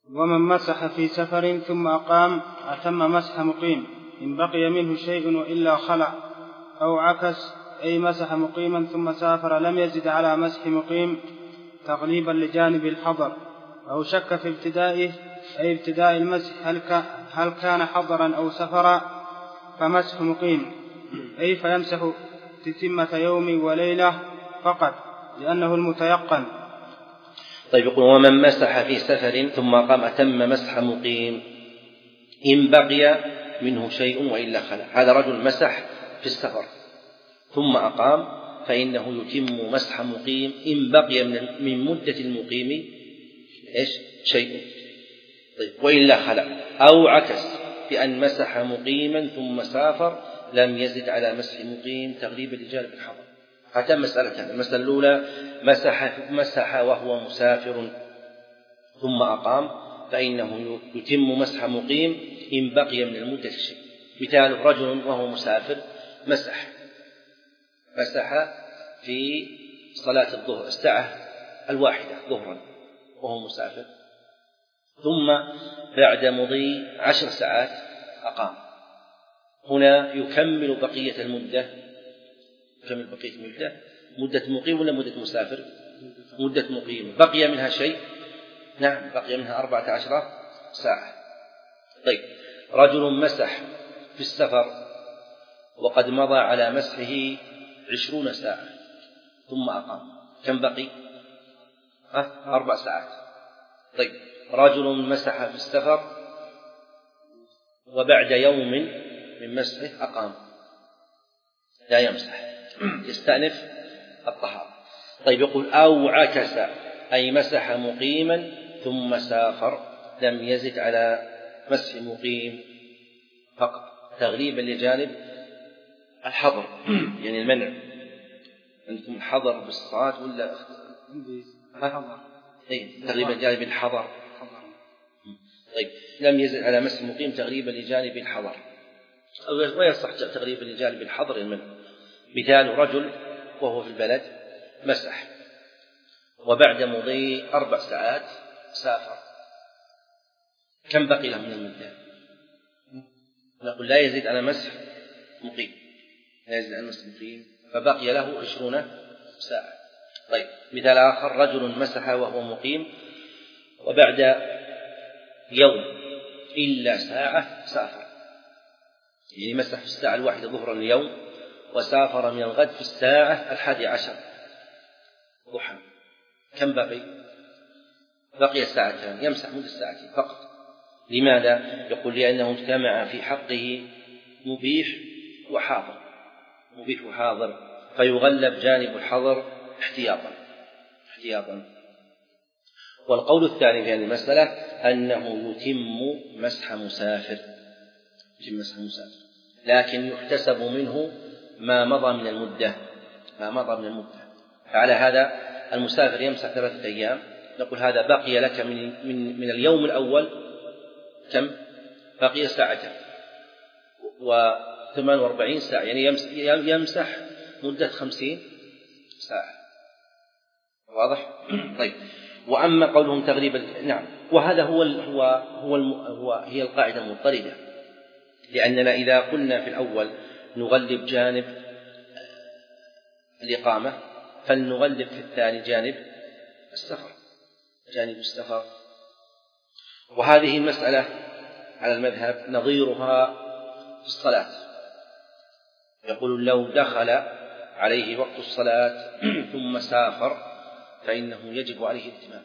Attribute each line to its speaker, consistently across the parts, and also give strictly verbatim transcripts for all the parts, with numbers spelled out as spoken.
Speaker 1: ومن مسح في سفر ثم أقام أتم مسح مقيم إن بقي منه شيء وإلا خلع، أو عكس أي مسح مقيما ثم سافر لم يزد على مسح مقيم تغليبا لجانب الحضر، أو شك في ابتدائه أي ابتداء المسح هل كان حضرا أو سفرا فمسح مقيم، أي فيمسح تتمة يوم وليلة فقط لأنه المتيقن.
Speaker 2: طيب يقول ومن مسح في سفر ثم قام أتم مسح مقيم إن بقي منه شيء وإلا خلع. هذا رجل مسح في السفر ثم أقام فإنه يتم مسح مقيم إن بقي من مدة المقيم إيش شيء، طيب وإلا خلع، أو عكس بأن مسح مقيما ثم سافر لم يزد على مسح مقيم تغليبا لجانب الحضر. هاتان مسألتان. المسألة الأولى مسح, مسح وهو مسافر ثم أقام فإنه يتم مسح مقيم إن بقي من المدة شيء. مثال رجل وهو مسافر مسح مسح في صلاة الظهر الساعة الواحدة ظهرا وهو مسافر، ثم بعد مضي عشر ساعات أقام. هنا يكمل بقية المدة يكمل بقية المدة مدة مقيم ولا مدة مسافر؟ مدة مقيم. بقي منها شيء؟ نعم بقي منها أربعة عشر ساعة. طيب رجل مسح في السفر وقد مضى على مسحه عشرون ساعة ثم أقام، كم بقي؟ أه؟ أربع ساعات. طيب رجل مسح في السفر وبعد يوم من مسحه أقام، لا يمسح يستأنف الطهارة. طيب يقول أو عكس أي مسح مقيما ثم سافر لم يزد على مسح مقيم فقط تغليبا لجانب الحظر، يعني المنع. عندكم الحظر بالصلاة ولا
Speaker 1: حظر؟
Speaker 2: تغليبا لجانب الحظر. طيب لم يزد على مسح مقيم تغليبا لجانب الحظر، ويصح تغليبا لجانب الحظر المنع. مثال رجل وهو في البلد مسح وبعد مضي أربع ساعات سافر، كم بقي له من المدة؟ نقول لا يزيد على مسح مقيم لا يزيد على مسح مقيم فبقي له عشرون ساعة. طيب مثال آخر رجل مسح وهو مقيم وبعد يوم إلا ساعة سافر، يعني مسح في الساعة الواحدة ظهرا اليوم وسافر من الغد في الساعة الحادي عشر ضحى، كم بقي؟ بقي ساعتان، يمسح مدة ساعتين فقط. لماذا؟ يقول لأنه اجتمع في حقه مبيح وحاضر مبيح وحاضر فيغلب جانب الحظر احتياطا احتياطا. والقول الثاني في هذه المسألة أنه يتم مسح مسافر يتم مسح مسافر لكن يحتسب منه ما مضى من المدة ما مضى من المدة. فعلى هذا المسافر يمسح ثلاثة أيام، نقول هذا بقي لك من, من, من اليوم الأول كم؟ بقي ساعتين وثمان واربعين ساعة، يعني يمسح مدة خمسين ساعة. واضح؟ طيب وأما قولهم تغليب نعم، وهذا هو هو هو, هو هي القاعدة المضطردة، لأننا إذا قلنا في الأول نغلب جانب الإقامة فلنغلب في الثاني جانب السفر جانب السفر. وهذه المسألة على المذهب نظيرها في الصلاة، يقول لو دخل عليه وقت الصلاة ثم سافر فإنه يجب عليه الاتمام.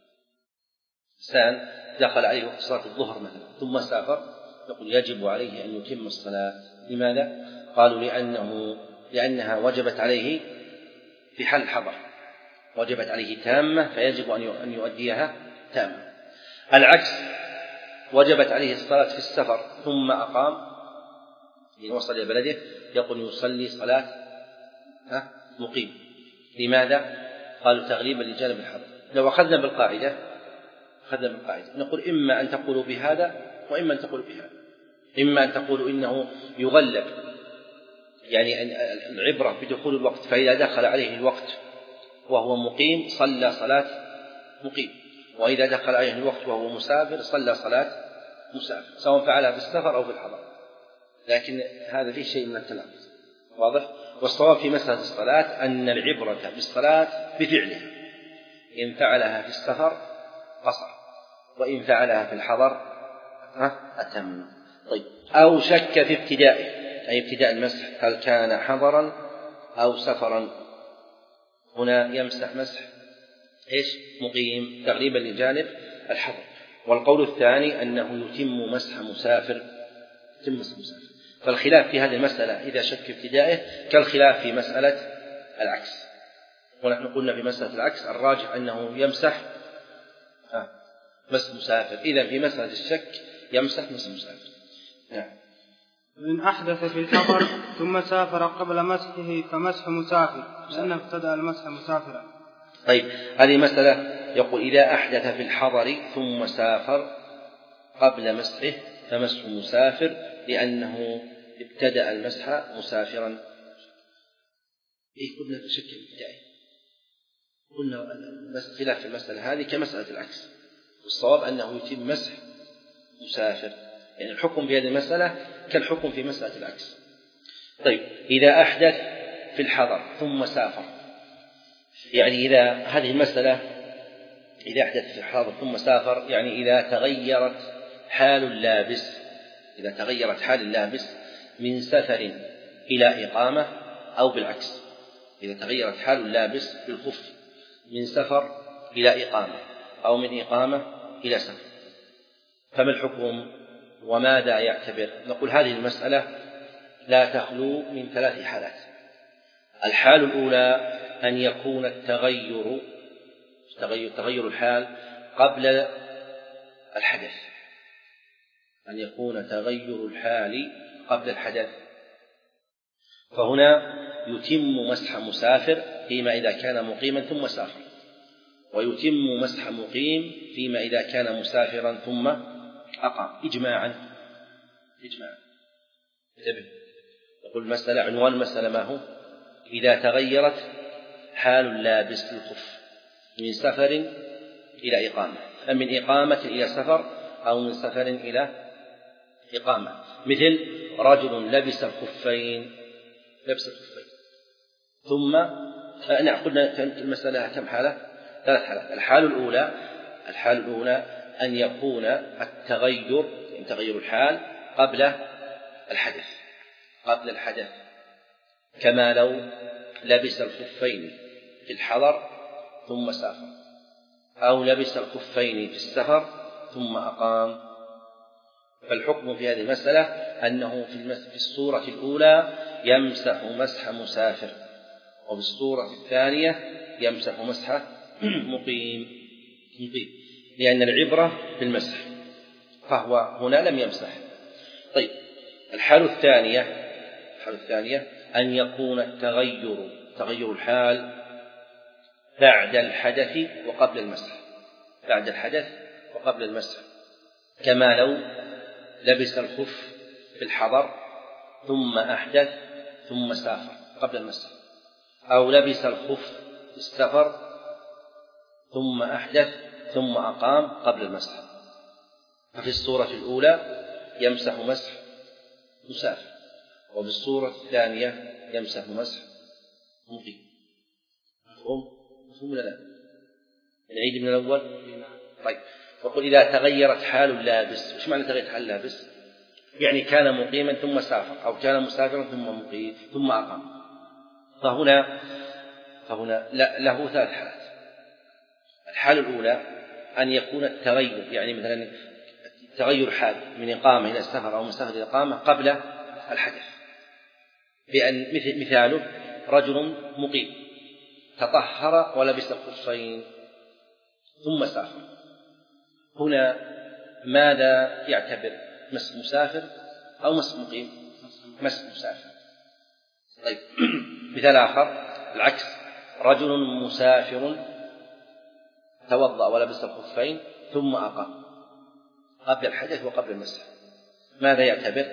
Speaker 2: إنسان دخل عليه وقت صلاة الظهر مثلا ثم سافر يقول يجب عليه أن يتم الصلاة. لماذا؟ قالوا لأنه لأنها وجبت عليه في حال الحضر، وجبت عليه تامة فيجب أن يؤديها تامة. العكس وجبت عليه الصلاة في السفر ثم أقام إن وصل إلى بلده يقول يصلي صلاة مقيم. لماذا؟ قالوا تغليبا لجانب الحضر. لو أخذنا بالقاعدة أخذنا بالقاعدة نقول إما أن تقولوا بهذا وإما أن تقولوا بهذا. إما أن تقولوا إنه يغلب، يعني العبرة بدخول الوقت، فإذا دخل عليه الوقت وهو مقيم صلى صلاة مقيم. وإذا دخل عليه الوقت وهو مسافر صلى صلاة مسافر، سواء فعلها في السفر أو في الحضر، لكن هذا فيه شيء من التلامس. واضح؟ والصواب في مسألة الصلاة أن العبرة بالصلاة بفعلها، إن فعلها في السفر قصر، وإن فعلها في الحضر أتم. طيب، أو شك في ابتدائه، أي ابتداء المسح، هل كان حضرا أو سفرا؟ هنا يمسح مسح إيش؟ مقيم، تغليبا لجانب الحضر. والقول الثاني أنه يتم مسح مسافر، يتم مسح مسافر. فالخلاف في هذه المسألة إذا شك في ابتدائه كالخلاف في مسألة العكس، ونحن قلنا في مسألة العكس الراجح أنه يمسح مسح مسافر، إذا في مسألة الشك يمسح مسح مسافر. نعم.
Speaker 1: إن أحدث في الحضر ثم سافر قبل مسحه فمسح مسافر، لأنه ابتدأ المسح مسافرا.
Speaker 2: طيب، هذه مسألة يقول إذا أحدث في الحضر ثم سافر قبل مسحه فمسح مسافر، لأنه ابتدأ المسح مسافرا. إيه قلنا شك الابتدائي، قلنا خلاف في المسألة هذه كمسألة العكس، والصواب أنه يتم مسح مسافر، يعني الحكم في هذه المسألة كالحكم في مسألة العكس. طيب، إذا أحدث في الحضر ثم سافر، يعني إذا هذه المسألة إذا أحدث في الحضر ثم سافر، يعني إذا تغيرت حال اللابس، إذا تغيرت حال اللابس من سفر إلى إقامة أو بالعكس، إذا تغيرت حال اللابس بالخف من سفر إلى إقامة أو من إقامة إلى سفر، فما الحكم وماذا يعتبر؟ نقول هذه المسألة لا تخلو من ثلاث حالات. الحال الأولى أن يكون التغير تغير, تغير الحال قبل الحدث، أن يكون تغير الحال قبل الحدث، فهنا يتم مسح مسافر فيما إذا كان مقيما ثم سافر، ويتم مسح مقيم فيما إذا كان مسافرا ثم أقام، إجماعا إجماعا انتبه، يقول المسألة عنوان المسألة ما هو؟ إذا تغيرت حال اللابس للخف من سفر إلى إقامة، أم من إقامة إلى سفر، أو من سفر إلى إقامة، مثل رجل لبس الخفين لبس الخفين ثم أنا قلنا المسألة كم حالة؟ ثلاث حالات. الحالة الأولى الحالة الأولى أن يكون التغير يعني تغير الحال قبل الحدث قبل الحدث كما لو لبس الخفين في الحضر ثم سافر، أو لبس الخفين في السفر ثم أقام. فالحكم في هذه المسألة أنه في الصورة الأولى يمسح مسح مسافر، وفي الصورة الثانية يمسح مسح مقيم مقيم لأن العبرة بالمسح، فهو هنا لم يمسح. طيب، الحالة الثانية الحالة الثانية أن يكون التغير تغير الحال بعد الحدث وقبل المسح بعد الحدث وقبل المسح، كما لو لبس الخف في الحضر ثم أحدث ثم سافر قبل المسح، أو لبس الخف في السفر ثم أحدث ثم أقام قبل المسح. ففي الصورة الأولى يمسح مسح مسافر، وفي الصورة الثانية يمسح مسح مقيم. مفهوم؟ مفهوم ولا لا؟ نعيد من الأول. طيب، وقل إذا تغيرت حال اللابس. وش معنى تغيرت حال اللابس؟ يعني كان مقيما ثم سافر، أو كان مسافرا ثم مقيم ثم أقام. فهنا فهنا له ثلاث حالات. الحالة الأولى أن يكون التغير يعني مثلا تغير حال من إقامة إلى السفر أو من سفر إلى إقامة قبل الحدث، بأن مثاله رجل مقيم تطهر ولبس الخفين ثم سافر. هنا ماذا يعتبر؟ مسح مسافر أو مسح مقيم؟ مسح مسافر. طيب، مثال آخر العكس، رجل مسافر توضأ ولبس الخفين ثم أقام قبل الحدث وقبل المسح، ماذا يعتبر؟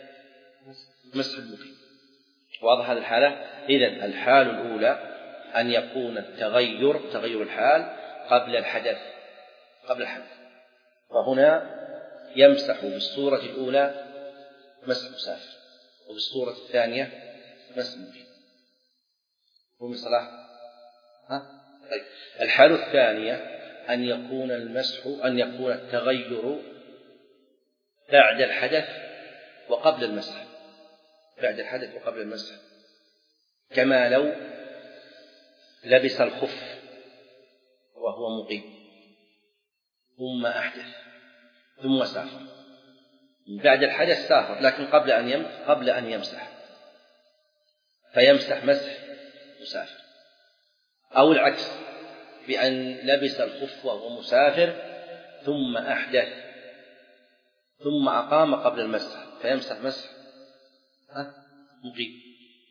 Speaker 2: مسح المقيم. واضح هذه الحالة؟ إذن الحالة الأولى أن يكون التغير تغير الحال قبل الحدث، قبل الحدث. وهنا يمسح بالصورة الأولى مسح مسافر، وبالصورة الثانية مسح مقيم. هو من صلاح. ها؟ طيب. الحالة الثانية أن يكون المسح أن يكون التغير بعد الحدث وقبل المسح، بعد الحدث وقبل المسح، كما لو لبس الخف وهو مقيم ثم أحدث ثم سافر. بعد الحدث سافر لكن قبل أن قبل أن يمسح، فيمسح مسح مسافر. أو العكس، بأن لبس الخف وهو مسافر ثم أحدث ثم أقام قبل المسح، فيمسح مسح مقيم.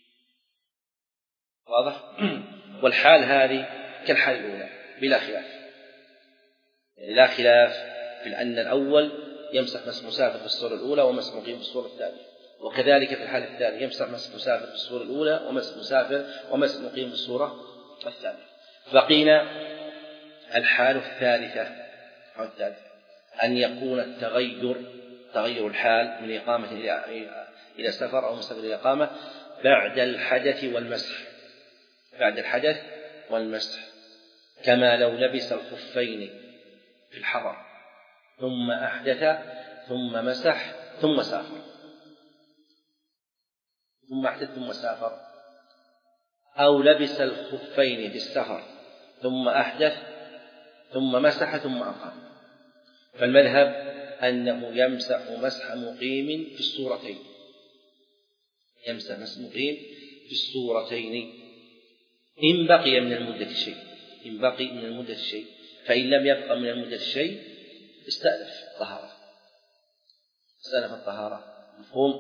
Speaker 2: واضح؟ والحال هذه كالحال الأولى بلا خلاف، يعني لا خلاف في أن الأول يمسح مسح مسافر في الصورة الأولى ومسح مقيم في الصورة الثانية، وكذلك في الحال الثانية يمسح مسح مسافر في الصورة الأولى ومسح مسافر ومسح مقيم في الصورة الثانية. بقينا الحال الثالثة أن يكون التغير تغير الحال من إقامة إلى سفر أو مسافر إلى إقامة بعد الحدث والمسح، بعد الحدث والمسح، كما لو لبس الخفين في الحضر ثم أحدث ثم مسح ثم سافر، ثم أحدث ثم سافر، أو لبس الخفين في السفر ثم أحدث ثم مسح ثم أقام. فالمذهب أنه يمسح مسح مقيم في الصورتين، يمسح مسح مقيم في الصورتين إن بقي من المدة شيء، إن بقي من المدة شيء، فإن لم يبقى من المدة شيء استأنف الطهارة، استأنف الطهارة. مفهوم؟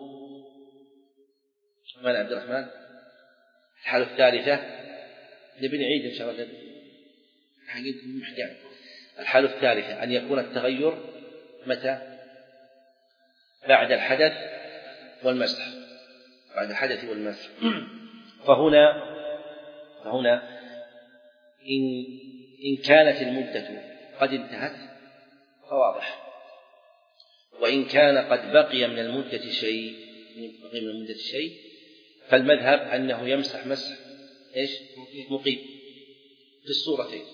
Speaker 2: مال عبد الرحمن. الحالة الثالثة نبي نعيد إن شاء الله حقيقة محتاج. الحالة الثالثة أن يكون التغير متى؟ بعد الحدث والمسح، بعد الحدث والمسح. فهنا فهنا إن إن كانت المدة قد انتهت فواضح، وإن كان قد بقي من المدة شيء بقي من المدة شيء فالمذهب أنه يمسح مسح إيش؟ مقيم في الصورتين.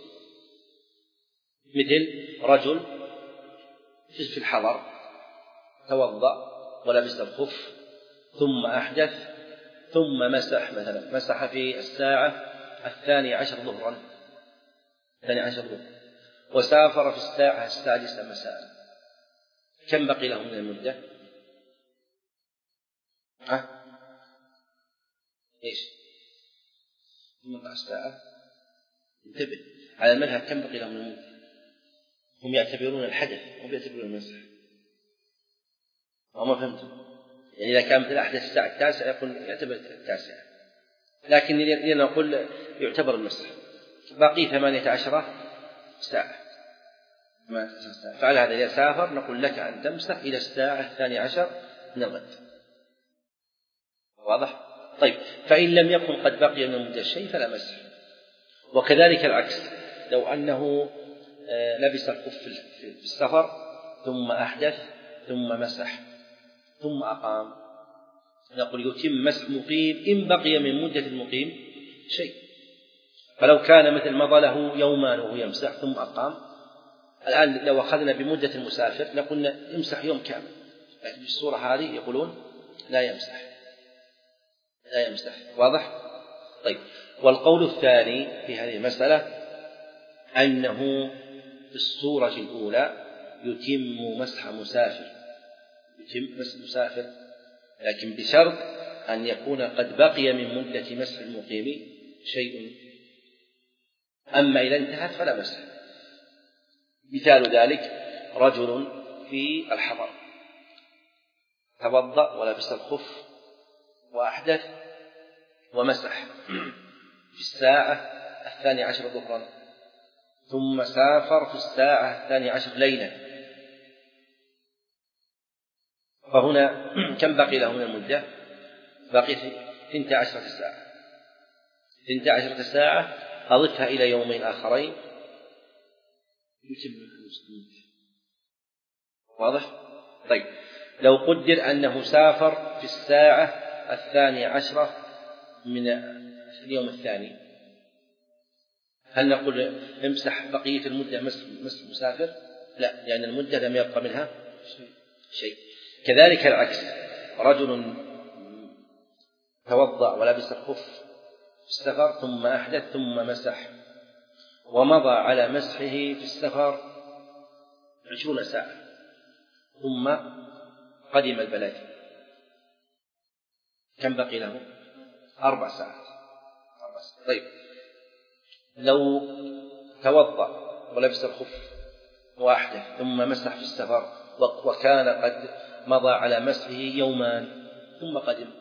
Speaker 2: مثل رجل في الحضر توضأ ولبس الخف ثم أحدث ثم مسح، مثلا مسح في الساعة الثانية عشر ظهرا، الثانية عشر ظهرا، وسافر في الساعة السادسة مساء، كم بقي له من المدة؟ ها؟ إيش؟ ثمانية عشر ساعة. انتبه على المذهب كم بقي له من المدة؟ هم يعتبرون الحدث هم يعتبرون المسح. أو ما فهمتم؟ يعني إذا كان مثل أحدث الساعة التاسعة يقول يعتبر التاسعة، لكن لنقول يعتبر المسح. باقي ثمانية عشر ساعة، فعلى هذا إذا سافر نقول لك أن تمسح إلى الساعة الثانية عشر من الغد. واضح؟ طيب، فإن لم يكن قد بقي من المدة شيء فلا مسح. وكذلك العكس، لو أنه لبس الخف في السفر ثم أحدث ثم مسح ثم أقام، نقول يتم مسح مقيم إن بقي من مدة المقيم شيء. فلو كان مثل مضى له يومان وهو يمسح ثم أقام، الآن لو أخذنا بمدة المسافر نقول يمسح يوم كامل، لكن بالصورة هذه يقولون لا يمسح، لا يمسح. واضح؟ طيب، والقول الثاني في هذه المسألة أنه في الصورة الأولى يتم مسح مسافر، يتم مسح مسافر، لكن بشرط أن يكون قد بقي من مدة مسح المقيم شيء، أما إذا انتهت فلا مسح. مثال ذلك رجل في الحضر توضأ ولبس الخف وأحدث ومسح في الساعة الثانية عشر ظهرا ثم سافر في الساعة الثانية عشر ليلا، فهنا كم بقي له من المدة؟ بقي ثنتا عشرة ساعة، ثنتا عشرة ساعة أضفها إلى يومين آخرين يتم واضح؟ طيب لو قدر أنه سافر في الساعة الثانية عشرة من اليوم الثاني، هل نقول امسح بقية المدة مسح مسافر؟ لا، لأن المدة لم يبقى منها شيء. كذلك العكس، رجل توضأ ولبس الخف في السفر ثم أحدث ثم مسح، ومضى على مسحه في السفر عشرون ساعة ثم قدم البلد، كم بقي له؟ أربع ساعات. طيب لو توضأ ولبس الخف وأحدث ثم مسح في السفر وكان قد مضى على مسحه يومان ثم قدم،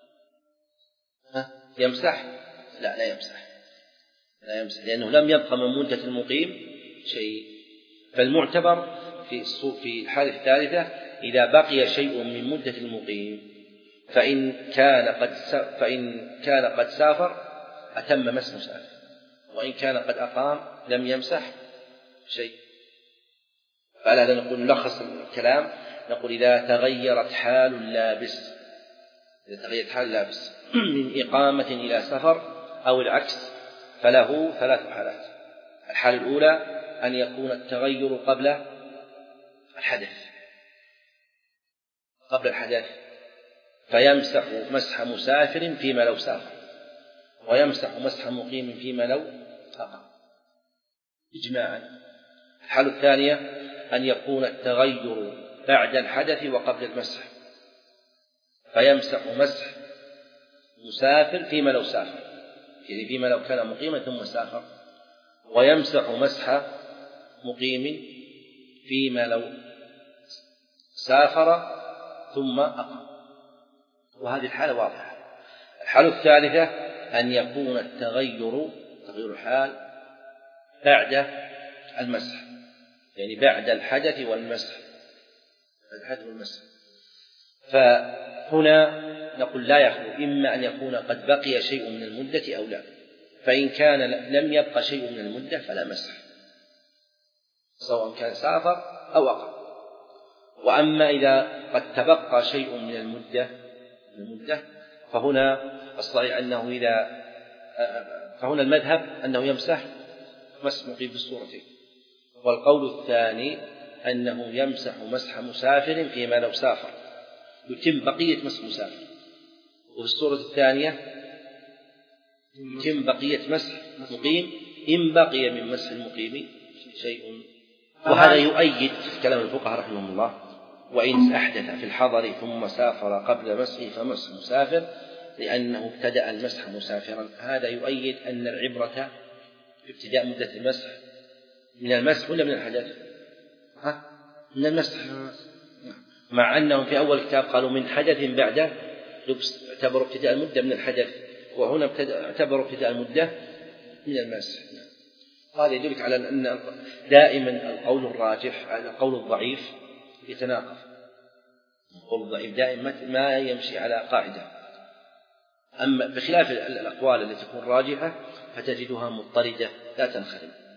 Speaker 2: ها يمسح؟ لا لا يمسح، لا يمسح لأنه لم يبقى من مدة المقيم شيء. فالمعتبر في في الحالة الثالثة إذا بقي شيء من مدة المقيم فإن كان قد فإن كان قد سافر أتم مسح مسافر، وإن كان قد أقام لم يمسح شيء. فلا نقول نلخص الكلام، نقول إذا تغيرت حال اللابس إذا تغيرت حال اللابس من إقامة إلى سفر أو العكس فله ثلاث حالات. الحالة الأولى أن يكون التغير قبل الحدث قبل الحدث فيمسح مسح مسافر فيما لو سافر، ويمسح مسح مقيم فيما لو أقام إجماعا. الحالة الثانية أن يكون التغير بعد الحدث وقبل المسح فيمسح مسح مسافر فيما لو سافر، يعني فيما لو كان مقيما ثم سافر، ويمسح مسح مقيم فيما لو سافر ثم أقام، وهذه الحالة واضحة. الحالة الثالثة أن يكون التغير تغير الحال بعد المسح، يعني بعد الحدث والمسح الحدث والمسح فهنا نقول لا يخلو إما أن يكون قد بقي شيء من المدة أو لا، فإن كان لم يبقى شيء من المدة فلا مسح سواء كان سافر أو أقام. وأما إذا قد تبقى شيء من المدة المدة فهنا الصحيح أنه إذا فهنا المذهب أنه يمسح مسح مقيم في الصورتين، والقول الثاني أنه يمسح مسح مسافر فيما لو سافر يتم بقية مسح مسافر، وفي الصورة الثانية يتم بقية مسح مقيم إن بقي من مسح المقيم شيء. وهذا يؤيد في كلام الفقهاء رحمهم الله وإن أحدث في الحضر ثم سافر قبل مسحه فمسح مسافر لأنه ابتدأ المسح مسافرا. هذا يؤيد أن العبرة في ابتداء مدة المسح من المسح ولا من الحدث؟ ها؟ من المسح، مع أنهم في أول كتاب قالوا من حدث بعد لبس، اعتبروا ابتداء المدة من الحدث، وهنا اعتبروا ابتداء المدة من المسح. هذا يدلك على أن دائما القول الراجح القول الضعيف يتناقض، القول الضعيف دائما ما يمشي على قاعدة، أما بخلاف الأقوال التي تكون راجحة فتجدها مضطردة لا تنخرم.